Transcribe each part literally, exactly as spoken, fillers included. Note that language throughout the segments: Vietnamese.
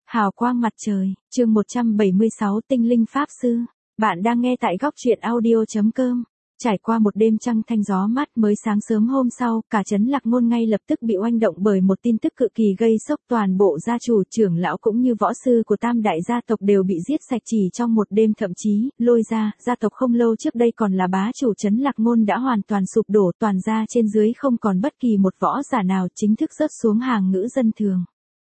Hào quang mặt trời, chương một trăm bảy mươi sáu Tinh linh Pháp Sư. Bạn đang nghe tại góc truyện audio chấm com. Trải qua một đêm trăng thanh gió mát mới sáng sớm hôm sau, cả trấn Lạc Ngôn ngay lập tức bị oanh động bởi một tin tức cực kỳ gây sốc. Toàn bộ gia chủ, trưởng lão cũng như võ sư của tam đại gia tộc đều bị giết sạch chỉ trong một đêm, thậm chí, Lôi gia, gia tộc không lâu trước đây còn là bá chủ trấn Lạc Ngôn đã hoàn toàn sụp đổ, toàn gia trên dưới không còn bất kỳ một võ giả nào chính thức rớt xuống hàng ngũ dân thường.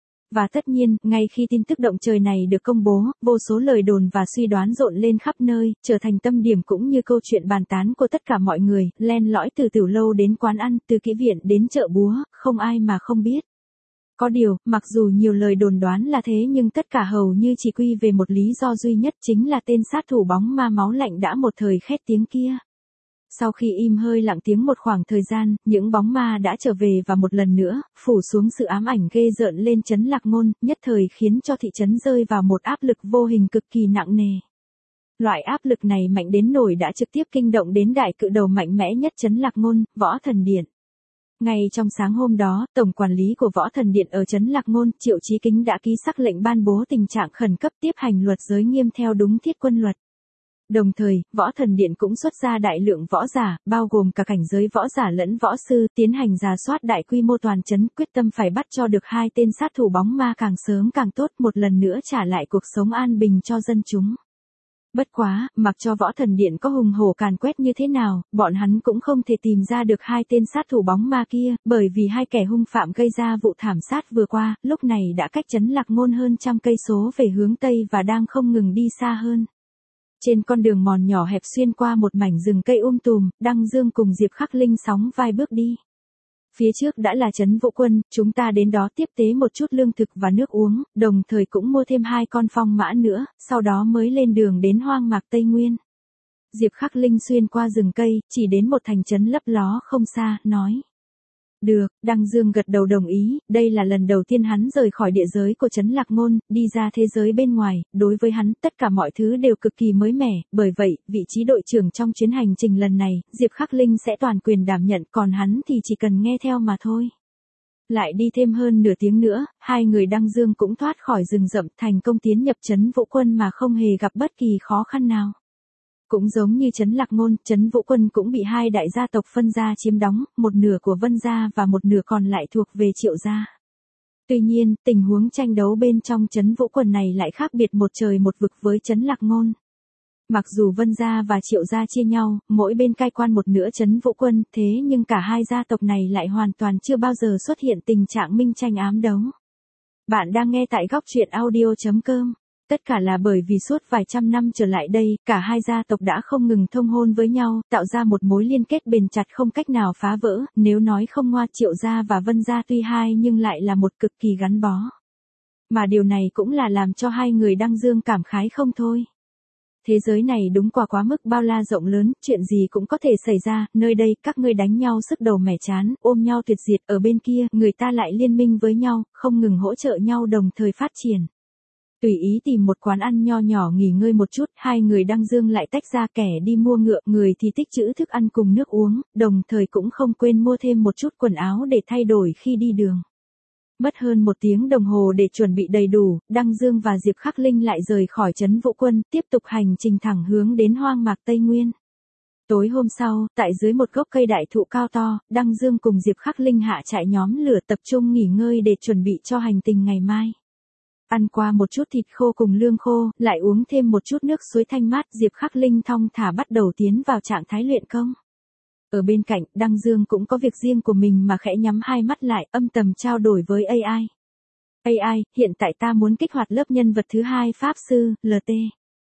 Và tất nhiên, ngay khi tin tức động trời này được công bố, vô số lời đồn và suy đoán rộn lên khắp nơi, trở thành tâm điểm cũng như câu chuyện bàn tán của tất cả mọi người, len lỏi từ tiểu lâu đến quán ăn, từ kỹ viện đến chợ búa, không ai mà không biết. Có điều, mặc dù nhiều lời đồn đoán là thế nhưng tất cả hầu như chỉ quy về một lý do duy nhất, chính là tên sát thủ bóng ma máu lạnh đã một thời khét tiếng kia. Sau khi im hơi lặng tiếng một khoảng thời gian, những bóng ma đã trở về và một lần nữa, phủ xuống sự ám ảnh ghê rợn lên trấn Lạc Ngôn, nhất thời khiến cho thị trấn rơi vào một áp lực vô hình cực kỳ nặng nề. Loại áp lực này mạnh đến nỗi đã trực tiếp kinh động đến đại cự đầu mạnh mẽ nhất trấn Lạc Ngôn, Võ Thần Điện. Ngay trong sáng hôm đó, tổng quản lý của Võ Thần Điện ở trấn Lạc Ngôn, Triệu Chí Kính đã ký sắc lệnh ban bố tình trạng khẩn cấp tiếp hành luật giới nghiêm theo đúng thiết quân luật. Đồng thời, Võ Thần Điện cũng xuất ra đại lượng võ giả, bao gồm cả cảnh giới võ giả lẫn võ sư, tiến hành rà soát đại quy mô toàn trấn, quyết tâm phải bắt cho được hai tên sát thủ bóng ma càng sớm càng tốt, một lần nữa trả lại cuộc sống an bình cho dân chúng. Bất quá, mặc cho Võ Thần Điện có hùng hổ càn quét như thế nào, bọn hắn cũng không thể tìm ra được hai tên sát thủ bóng ma kia, bởi vì hai kẻ hung phạm gây ra vụ thảm sát vừa qua, lúc này đã cách trấn Lạc Ngôn hơn trăm cây số về hướng Tây và đang không ngừng đi xa hơn. Trên con đường mòn nhỏ hẹp xuyên qua một mảnh rừng cây um tùm, Đăng Dương cùng Diệp Khắc Linh sóng vai bước đi. Phía trước đã là trấn Vũ Quân, chúng ta đến đó tiếp tế một chút lương thực và nước uống, đồng thời cũng mua thêm hai con phong mã nữa, sau đó mới lên đường đến hoang mạc Tây Nguyên. Diệp Khắc Linh xuyên qua rừng cây, chỉ đến một thành trấn lấp ló không xa, nói. Được, Đăng Dương gật đầu đồng ý, đây là lần đầu tiên hắn rời khỏi địa giới của trấn Lạc Ngôn, đi ra thế giới bên ngoài, đối với hắn, tất cả mọi thứ đều cực kỳ mới mẻ, bởi vậy, vị trí đội trưởng trong chuyến hành trình lần này, Diệp Khắc Linh sẽ toàn quyền đảm nhận, còn hắn thì chỉ cần nghe theo mà thôi. Lại đi thêm hơn nửa tiếng nữa, hai người Đăng Dương cũng thoát khỏi rừng rậm, thành công tiến nhập trấn Vũ Quân mà không hề gặp bất kỳ khó khăn nào. Cũng giống như trấn Lạc Ngôn, trấn Vũ Quân cũng bị hai đại gia tộc phân gia chiếm đóng, một nửa của Vân gia và một nửa còn lại thuộc về Triệu gia. Tuy nhiên, tình huống tranh đấu bên trong trấn Vũ Quân này lại khác biệt một trời một vực với trấn Lạc Ngôn. Mặc dù Vân gia và Triệu gia chia nhau, mỗi bên cai quản một nửa trấn Vũ Quân, thế nhưng cả hai gia tộc này lại hoàn toàn chưa bao giờ xuất hiện tình trạng minh tranh ám đấu. Bạn đang nghe tại góc truyện audio chấm com. Tất cả là bởi vì suốt vài trăm năm trở lại đây, cả hai gia tộc đã không ngừng thông hôn với nhau, tạo ra một mối liên kết bền chặt không cách nào phá vỡ, nếu nói không ngoa, Triệu gia và Vân gia tuy hai nhưng lại là một cực kỳ gắn bó. Mà điều này cũng là làm cho hai người Đăng Dương cảm khái không thôi. Thế giới này đúng quả quá mức bao la rộng lớn, chuyện gì cũng có thể xảy ra, nơi đây các ngươi đánh nhau sức đầu mẻ chán, ôm nhau tuyệt diệt, ở bên kia, người ta lại liên minh với nhau, không ngừng hỗ trợ nhau đồng thời phát triển. Tùy ý tìm một quán ăn nho nhỏ nghỉ ngơi một chút, hai người Đăng Dương lại tách ra, kẻ đi mua ngựa, người thì tích trữ thức ăn cùng nước uống, đồng thời cũng không quên mua thêm một chút quần áo để thay đổi khi đi đường. Mất hơn một tiếng đồng hồ để chuẩn bị đầy đủ, Đăng Dương và Diệp Khắc Linh lại rời khỏi trấn Vũ Quân, tiếp tục hành trình thẳng hướng đến hoang mạc Tây Nguyên. Tối hôm sau, tại dưới một gốc cây đại thụ cao to, Đăng Dương cùng Diệp Khắc Linh hạ trại nhóm lửa tập trung nghỉ ngơi để chuẩn bị cho hành trình ngày mai. Ăn qua một chút thịt khô cùng lương khô, lại uống thêm một chút nước suối thanh mát, Diệp Khắc Linh thong thả bắt đầu tiến vào trạng thái luyện công. Ở bên cạnh, Đăng Dương cũng có việc riêng của mình mà khẽ nhắm hai mắt lại, âm thầm trao đổi với a i. a i, hiện tại ta muốn kích hoạt lớp nhân vật thứ hai Pháp Sư, lờ tê.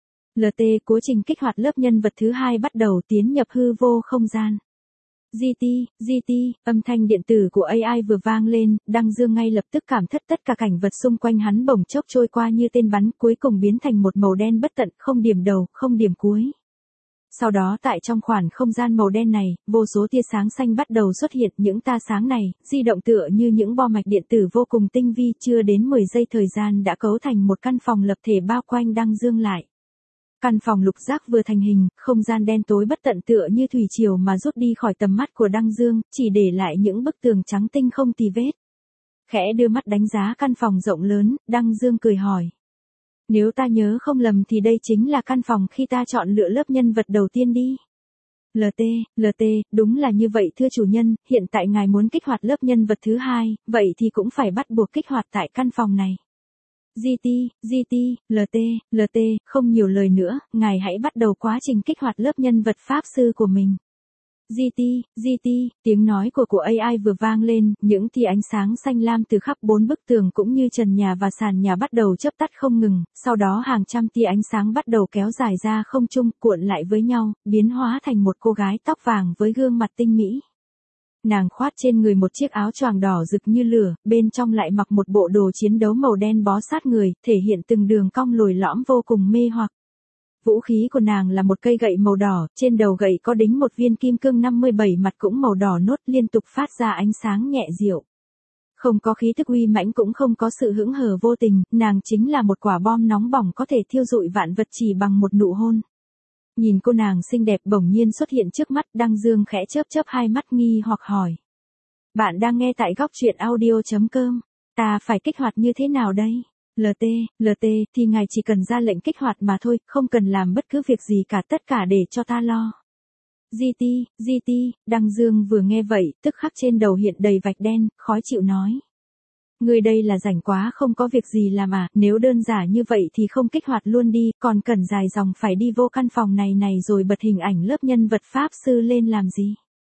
lờ tê, quá trình kích hoạt lớp nhân vật thứ hai bắt đầu tiến nhập hư vô không gian. giê tê, giê tê, âm thanh điện tử của a i vừa vang lên, Đăng Dương ngay lập tức cảm thất tất cả cảnh vật xung quanh hắn bỗng chốc trôi qua như tên bắn, cuối cùng biến thành một màu đen bất tận, không điểm đầu, không điểm cuối. Sau đó tại trong khoảng không gian màu đen này, vô số tia sáng xanh bắt đầu xuất hiện, những tia sáng này, di động tựa như những bo mạch điện tử vô cùng tinh vi, chưa đến mười giây thời gian đã cấu thành một căn phòng lập thể bao quanh Đăng Dương lại. Căn phòng lục giác vừa thành hình, không gian đen tối bất tận tựa như thủy triều mà rút đi khỏi tầm mắt của Đăng Dương, chỉ để lại những bức tường trắng tinh không tì vết. Khẽ đưa mắt đánh giá căn phòng rộng lớn, Đăng Dương cười hỏi. Nếu ta nhớ không lầm thì đây chính là căn phòng khi ta chọn lựa lớp nhân vật đầu tiên đi. lờ tê, lờ tê, đúng là như vậy thưa chủ nhân, hiện tại ngài muốn kích hoạt lớp nhân vật thứ hai, vậy thì cũng phải bắt buộc kích hoạt tại căn phòng này. giê tê, giê tê, lờ tê, lờ tê, không nhiều lời nữa, ngài hãy bắt đầu quá trình kích hoạt lớp nhân vật pháp sư của mình. giê tê, giê tê, tiếng nói của của a i vừa vang lên, những tia ánh sáng xanh lam từ khắp bốn bức tường cũng như trần nhà và sàn nhà bắt đầu chớp tắt không ngừng, sau đó hàng trăm tia ánh sáng bắt đầu kéo dài ra không trung, cuộn lại với nhau, biến hóa thành một cô gái tóc vàng với gương mặt tinh mỹ. Nàng khoác trên người một chiếc áo choàng đỏ rực như lửa, bên trong lại mặc một bộ đồ chiến đấu màu đen bó sát người, thể hiện từng đường cong lồi lõm vô cùng mê hoặc. Vũ khí của nàng là một cây gậy màu đỏ, trên đầu gậy có đính một viên kim cương năm mươi bảy mặt cũng màu đỏ nốt liên tục phát ra ánh sáng nhẹ dịu. Không có khí thức uy mãnh cũng không có sự hững hờ vô tình, nàng chính là một quả bom nóng bỏng có thể thiêu rụi vạn vật chỉ bằng một nụ hôn. Nhìn cô nàng xinh đẹp bỗng nhiên xuất hiện trước mắt, Đăng Dương khẽ chớp chớp hai mắt nghi hoặc hỏi. Bạn đang nghe tại góc truyện audio chấm com, ta phải kích hoạt như thế nào đây? lờ tê, lờ tê, thì ngài chỉ cần ra lệnh kích hoạt mà thôi, không cần làm bất cứ việc gì cả, tất cả để cho ta lo. giê tê, giê tê, Đăng Dương vừa nghe vậy, tức khắc trên đầu hiện đầy vạch đen, khó chịu nói. Người đây là rảnh quá không có việc gì làm à, nếu đơn giản như vậy thì không kích hoạt luôn đi, còn cần dài dòng phải đi vô căn phòng này này rồi bật hình ảnh lớp nhân vật pháp sư lên làm gì.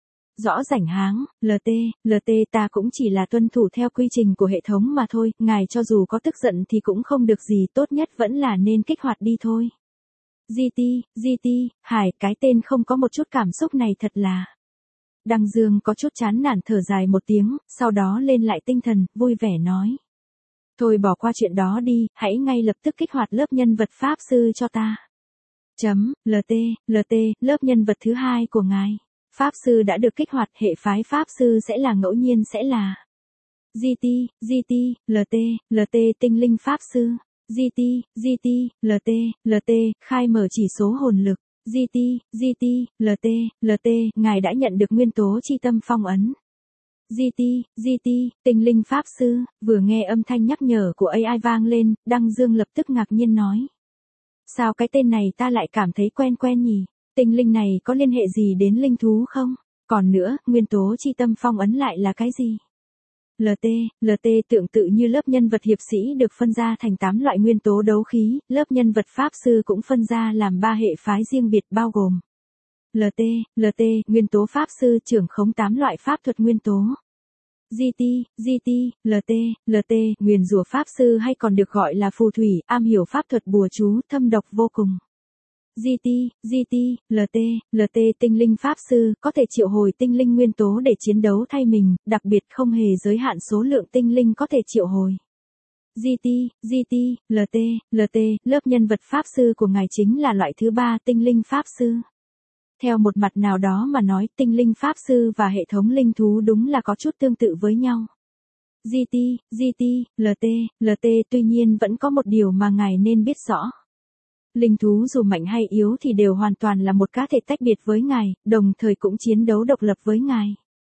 Rõ rảnh háng, lờ tê, lờ tê ta cũng chỉ là tuân thủ theo quy trình của hệ thống mà thôi, ngài cho dù có tức giận thì cũng không được gì, tốt nhất vẫn là nên kích hoạt đi thôi. giê tê, giê tê, Hải, cái tên không có một chút cảm xúc này thật là. Đăng Dương có chút chán nản thở dài một tiếng, sau đó lên lại tinh thần, vui vẻ nói. Thôi bỏ qua chuyện đó đi, hãy ngay lập tức kích hoạt lớp nhân vật pháp sư cho ta. Chấm, lờ tê, lờ tê, lớp nhân vật thứ hai của ngài. Pháp sư đã được kích hoạt, hệ phái pháp sư sẽ là ngẫu nhiên sẽ là. giê tê, giê tê, lờ tê, lờ tê tinh linh pháp sư. giê tê, giê tê, lờ tê, lờ tê, khai mở chỉ số hồn lực. giê tê, giê tê, lờ tê, lờ tê, ngài đã nhận được nguyên tố chi tâm phong ấn. giê tê, giê tê, tinh linh pháp sư, vừa nghe âm thanh nhắc nhở của a i vang lên, Đăng Dương lập tức ngạc nhiên nói. Sao cái tên này ta lại cảm thấy quen quen nhỉ? Tinh linh này có liên hệ gì đến linh thú không? Còn nữa, nguyên tố chi tâm phong ấn lại là cái gì? lờ tê, lờ tê tượng tự như lớp nhân vật hiệp sĩ được phân ra thành tám loại nguyên tố đấu khí, lớp nhân vật pháp sư cũng phân ra làm ba hệ phái riêng biệt bao gồm. lờ tê, lờ tê, nguyên tố pháp sư trưởng khống tám loại pháp thuật nguyên tố. giê tê, giê tê, lờ tê, lờ tê, nguyền rủa pháp sư hay còn được gọi là phù thủy, am hiểu pháp thuật bùa chú, thâm độc vô cùng. giê tê, giê tê, lờ tê, lờ tê tinh linh pháp sư, có thể triệu hồi tinh linh nguyên tố để chiến đấu thay mình, đặc biệt không hề giới hạn số lượng tinh linh có thể triệu hồi. giê tê, giê tê, lờ tê, lờ tê, lớp nhân vật pháp sư của ngài chính là loại thứ ba tinh linh pháp sư. Theo một mặt nào đó mà nói, tinh linh pháp sư và hệ thống linh thú đúng là có chút tương tự với nhau. giê tê, giê tê, lờ tê, lờ tê tuy nhiên vẫn có một điều mà ngài nên biết rõ. Linh thú dù mạnh hay yếu thì đều hoàn toàn là một cá thể tách biệt với ngài, đồng thời cũng chiến đấu độc lập với ngài.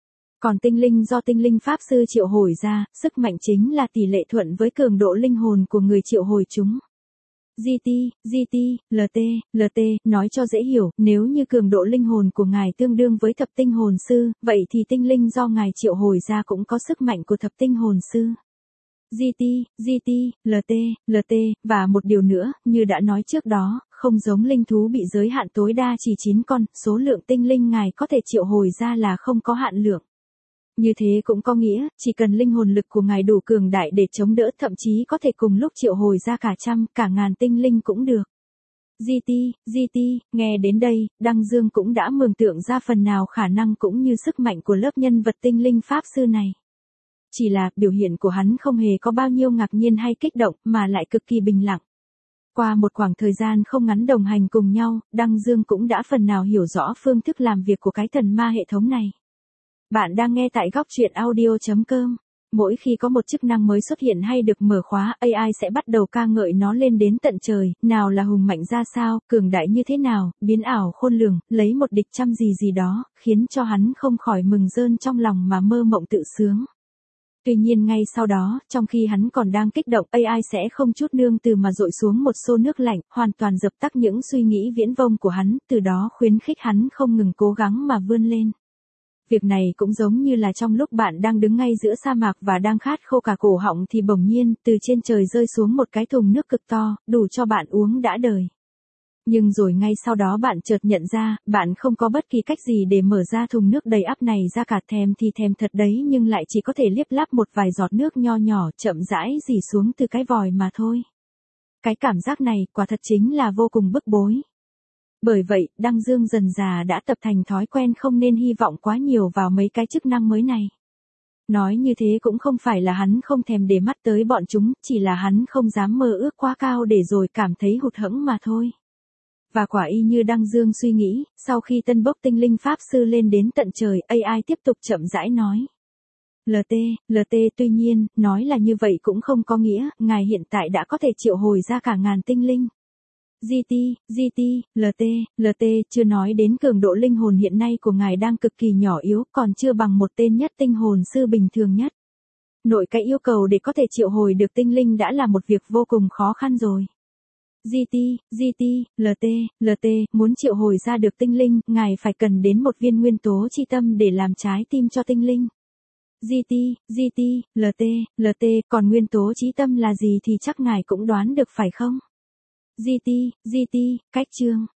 Còn tinh linh do tinh linh pháp sư triệu hồi ra, sức mạnh chính là tỷ lệ thuận với cường độ linh hồn của người triệu hồi chúng. giê tê, giê tê, lờ tê, lờ tê, nói cho dễ hiểu, nếu như cường độ linh hồn của ngài tương đương với thập tinh hồn sư, vậy thì tinh linh do ngài triệu hồi ra cũng có sức mạnh của thập tinh hồn sư. giê tê, giê tê, lờ tê, lờ tê, và một điều nữa, như đã nói trước đó, không giống linh thú bị giới hạn tối đa chỉ chín con, số lượng tinh linh ngài có thể triệu hồi ra là không có hạn lượng. Như thế cũng có nghĩa, chỉ cần linh hồn lực của ngài đủ cường đại để chống đỡ, thậm chí có thể cùng lúc triệu hồi ra cả trăm, cả ngàn tinh linh cũng được. giê tê, giê tê, nghe đến đây, Đăng Dương cũng đã mường tượng ra phần nào khả năng cũng như sức mạnh của lớp nhân vật tinh linh pháp sư này. Chỉ là, biểu hiện của hắn không hề có bao nhiêu ngạc nhiên hay kích động, mà lại cực kỳ bình lặng. Qua một khoảng thời gian không ngắn đồng hành cùng nhau, Đăng Dương cũng đã phần nào hiểu rõ phương thức làm việc của cái thần ma hệ thống này. Bạn đang nghe tại góc truyện audio chấm com. Mỗi khi có một chức năng mới xuất hiện hay được mở khóa, a i sẽ bắt đầu ca ngợi nó lên đến tận trời, nào là hùng mạnh ra sao, cường đại như thế nào, biến ảo khôn lường, lấy một địch trăm gì gì đó, khiến cho hắn không khỏi mừng rơn trong lòng mà mơ mộng tự sướng. Tuy nhiên ngay sau đó, trong khi hắn còn đang kích động, a i sẽ không chút nương từ mà dội xuống một xô nước lạnh, hoàn toàn dập tắt những suy nghĩ viễn vông của hắn, từ đó khuyến khích hắn không ngừng cố gắng mà vươn lên. Việc này cũng giống như là trong lúc bạn đang đứng ngay giữa sa mạc và đang khát khô cả cổ họng thì bỗng nhiên, từ trên trời rơi xuống một cái thùng nước cực to, đủ cho bạn uống đã đời. Nhưng rồi ngay sau đó bạn chợt nhận ra, bạn không có bất kỳ cách gì để mở ra thùng nước đầy ắp này ra cả, thèm thì thèm thật đấy nhưng lại chỉ có thể liếp láp một vài giọt nước nho nhỏ chậm rãi rỉ xuống từ cái vòi mà thôi. Cái cảm giác này quả thật chính là vô cùng bức bối. Bởi vậy, Đăng Dương dần dà đã tập thành thói quen không nên hy vọng quá nhiều vào mấy cái chức năng mới này. Nói như thế cũng không phải là hắn không thèm để mắt tới bọn chúng, chỉ là hắn không dám mơ ước quá cao để rồi cảm thấy hụt hẫng mà thôi. Và quả y như Đăng Dương suy nghĩ, sau khi tân bốc tinh linh pháp sư lên đến tận trời, a i tiếp tục chậm rãi nói. lờ tê, lờ tê tuy nhiên, nói là như vậy cũng không có nghĩa, ngài hiện tại đã có thể triệu hồi ra cả ngàn tinh linh. giê tê, giê tê, lờ tê, lờ tê, chưa nói đến cường độ linh hồn hiện nay của ngài đang cực kỳ nhỏ yếu, còn chưa bằng một tên nhất tinh hồn sư bình thường nhất. Nội cái yêu cầu để có thể triệu hồi được tinh linh đã là một việc vô cùng khó khăn rồi. giê tê, giê tê, lờ tê, lờ tê, muốn triệu hồi ra được tinh linh, ngài phải cần đến một viên nguyên tố chi tâm để làm trái tim cho tinh linh. giê tê, giê tê, lờ tê, lờ tê, còn nguyên tố chí tâm là gì thì chắc ngài cũng đoán được phải không? giê tê, giê tê, cách chương.